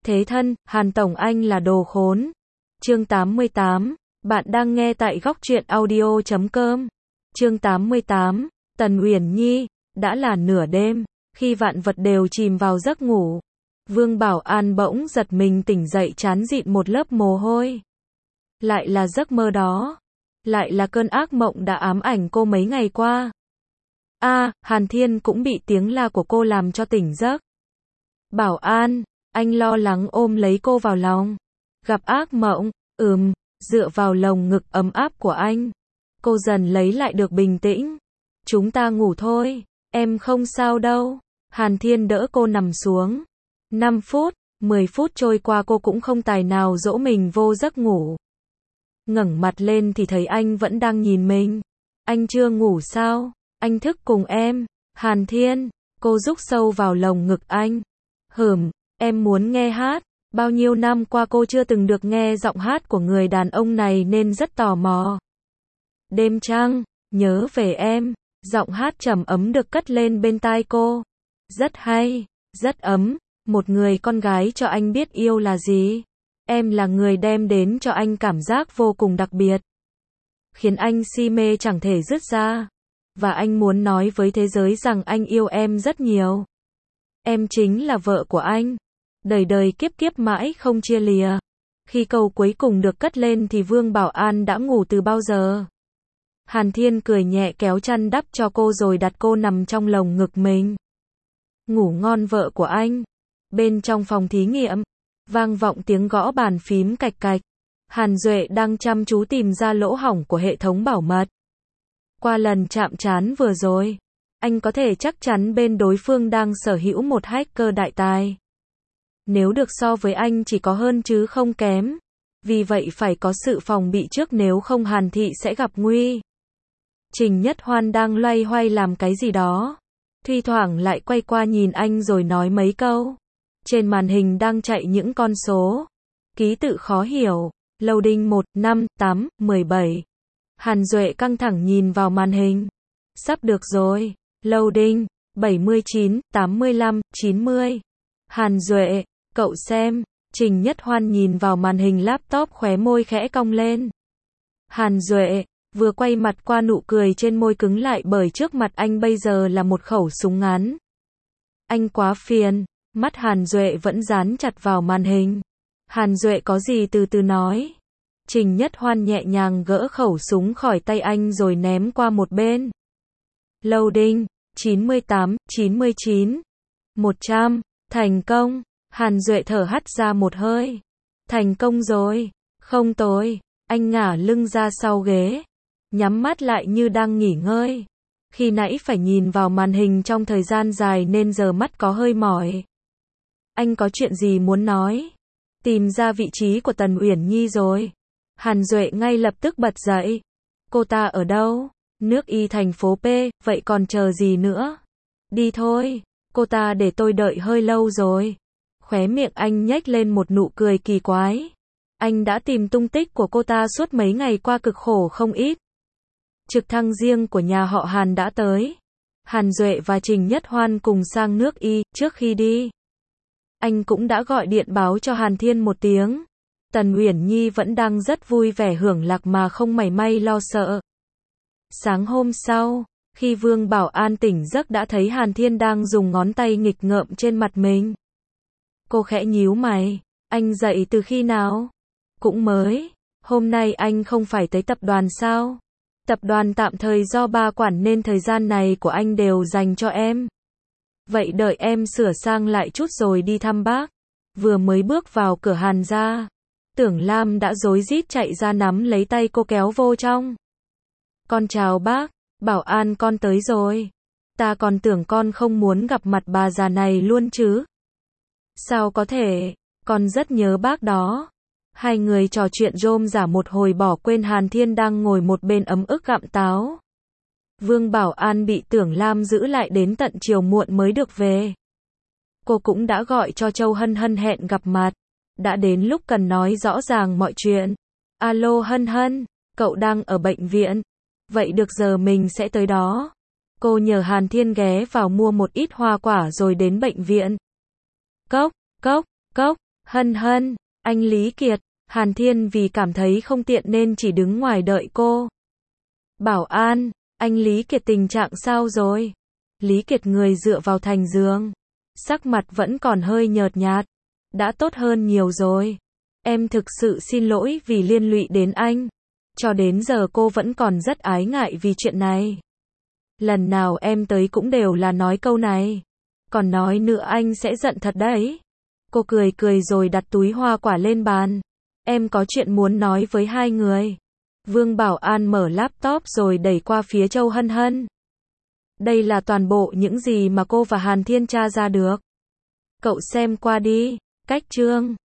Thế thân, Hàn Tổng anh là đồ khốn. Chương 88, bạn đang nghe tại góc truyện audio.com. Chương 88, Tần Uyển Nhi, đã là nửa đêm, khi vạn vật đều chìm vào giấc ngủ. Vương Bảo An bỗng giật mình tỉnh dậy trán dịn một lớp mồ hôi. Lại là giấc mơ đó. Lại là cơn ác mộng đã ám ảnh cô mấy ngày qua. Hàn Thiên cũng bị tiếng la của cô làm cho tỉnh giấc. Bảo An, anh lo lắng ôm lấy cô vào lòng. Gặp ác mộng, dựa vào lồng ngực ấm áp của anh. Cô dần lấy lại được bình tĩnh. Chúng ta ngủ thôi, em không sao đâu. Hàn Thiên đỡ cô nằm xuống. 5 phút, 10 phút trôi qua cô cũng không tài nào dỗ mình vô giấc ngủ. Ngẩng mặt lên thì thấy anh vẫn đang nhìn mình. Anh chưa ngủ sao? Anh thức cùng em. Hàn Thiên, cô rúc sâu vào lồng ngực anh. Em muốn nghe hát. Bao nhiêu năm qua cô chưa từng được nghe giọng hát của người đàn ông này nên rất tò mò. Đêm trăng, nhớ về em. Giọng hát trầm ấm được cất lên bên tai cô. Rất hay, rất ấm. Một người con gái cho anh biết yêu là gì. Em là người đem đến cho anh cảm giác vô cùng đặc biệt. Khiến anh si mê chẳng thể dứt ra. Và anh muốn nói với thế giới rằng anh yêu em rất nhiều. Em chính là vợ của anh. Đời đời kiếp kiếp mãi không chia lìa. Khi câu cuối cùng được cất lên thì Vương Bảo An đã ngủ từ bao giờ. Hàn Thiên cười nhẹ kéo chăn đắp cho cô rồi đặt cô nằm trong lồng ngực mình. Ngủ ngon vợ của anh. Bên trong phòng thí nghiệm, vang vọng tiếng gõ bàn phím cạch cạch. Hàn Duệ đang chăm chú tìm ra lỗ hổng của hệ thống bảo mật. Qua lần chạm trán vừa rồi, anh có thể chắc chắn bên đối phương đang sở hữu một hacker đại tài. Nếu được so với anh chỉ có hơn chứ không kém. Vì vậy phải có sự phòng bị trước nếu không Hàn Thị sẽ gặp nguy. Trình Nhất Hoan đang loay hoay làm cái gì đó. Thi thoảng lại quay qua nhìn anh rồi nói mấy câu. Trên màn hình đang chạy những con số. Ký tự khó hiểu. Loading 1, 5, 8, 17. Hàn Duệ căng thẳng nhìn vào màn hình. Sắp được rồi. Loading 79, 85, 90. Hàn Duệ, cậu xem. Trình Nhất Hoan nhìn vào màn hình laptop khóe môi khẽ cong lên. Hàn Duệ vừa quay mặt qua nụ cười trên môi cứng lại bởi trước mặt anh bây giờ là một khẩu súng ngắn. Anh quá phiền. Mắt Hàn Duệ vẫn dán chặt vào màn hình. Hàn Duệ có gì từ từ nói. Trình Nhất Hoan nhẹ nhàng gỡ khẩu súng khỏi tay anh rồi ném qua một bên. Loading 98, 99, 100. Thành công. Hàn Duệ thở hắt ra một hơi. Thành công rồi. Không tồi. Anh ngả lưng ra sau ghế. Nhắm mắt lại như đang nghỉ ngơi. Khi nãy phải nhìn vào màn hình trong thời gian dài nên giờ mắt có hơi mỏi. Anh có chuyện gì muốn nói? Tìm ra vị trí của Tần Uyển Nhi rồi. Hàn Duệ ngay lập tức bật dậy. Cô ta ở đâu? Nước Y thành phố P, vậy còn chờ gì nữa? Đi thôi. Cô ta để tôi đợi hơi lâu rồi. Khóe miệng anh nhếch lên một nụ cười kỳ quái. Anh đã tìm tung tích của cô ta suốt mấy ngày qua cực khổ không ít. Trực thăng riêng của nhà họ Hàn đã tới. Hàn Duệ và Trình Nhất Hoan cùng sang nước Y, trước khi đi. Anh cũng đã gọi điện báo cho Hàn Thiên một tiếng. Tần Uyển Nhi vẫn đang rất vui vẻ hưởng lạc mà không mảy may lo sợ. Sáng hôm sau, khi Vương Bảo An tỉnh giấc đã thấy Hàn Thiên đang dùng ngón tay nghịch ngợm trên mặt mình. Cô khẽ nhíu mày. Anh dậy từ khi nào? Cũng mới. Hôm nay anh không phải tới tập đoàn sao? Tập đoàn tạm thời do ba quản nên thời gian này của anh đều dành cho em. Vậy đợi em sửa sang lại chút rồi đi thăm bác. Vừa mới bước vào cửa Hàn ra, Tưởng Lam đã rối rít chạy ra nắm lấy tay cô kéo vô trong. Con chào bác. Bảo An con tới rồi. Ta còn tưởng con không muốn gặp mặt bà già này luôn chứ. Sao có thể, con rất nhớ bác đó. Hai người trò chuyện rôm rả một hồi bỏ quên Hàn Thiên đang ngồi một bên ấm ức gặm táo. Vương Bảo An bị Tưởng Lam giữ lại đến tận chiều muộn mới được về. Cô cũng đã gọi cho Châu Hân Hân hẹn gặp mặt. Đã đến lúc cần nói rõ ràng mọi chuyện. Alo Hân Hân, cậu đang ở bệnh viện. Vậy được giờ mình sẽ tới đó. Cô nhờ Hàn Thiên ghé vào mua một ít hoa quả rồi đến bệnh viện. Cốc, cốc, cốc. Hân hân, anh Lý Kiệt, Hàn Thiên vì cảm thấy không tiện nên chỉ đứng ngoài đợi cô. Bảo an, anh Lý Kiệt tình trạng sao rồi? Lý Kiệt người dựa vào thành giường. Sắc mặt vẫn còn hơi nhợt nhạt. Đã tốt hơn nhiều rồi. Em thực sự xin lỗi vì liên lụy đến anh. Cho đến giờ cô vẫn còn rất ái ngại vì chuyện này. Lần nào em tới cũng đều là nói câu này. Còn nói nữa anh sẽ giận thật đấy. Cô cười cười rồi đặt túi hoa quả lên bàn. Em có chuyện muốn nói với hai người. Vương Bảo An mở laptop rồi đẩy qua phía Châu Hân Hân. Đây là toàn bộ những gì mà cô và Hàn Thiên tra ra được. Cậu xem qua đi. Cách chương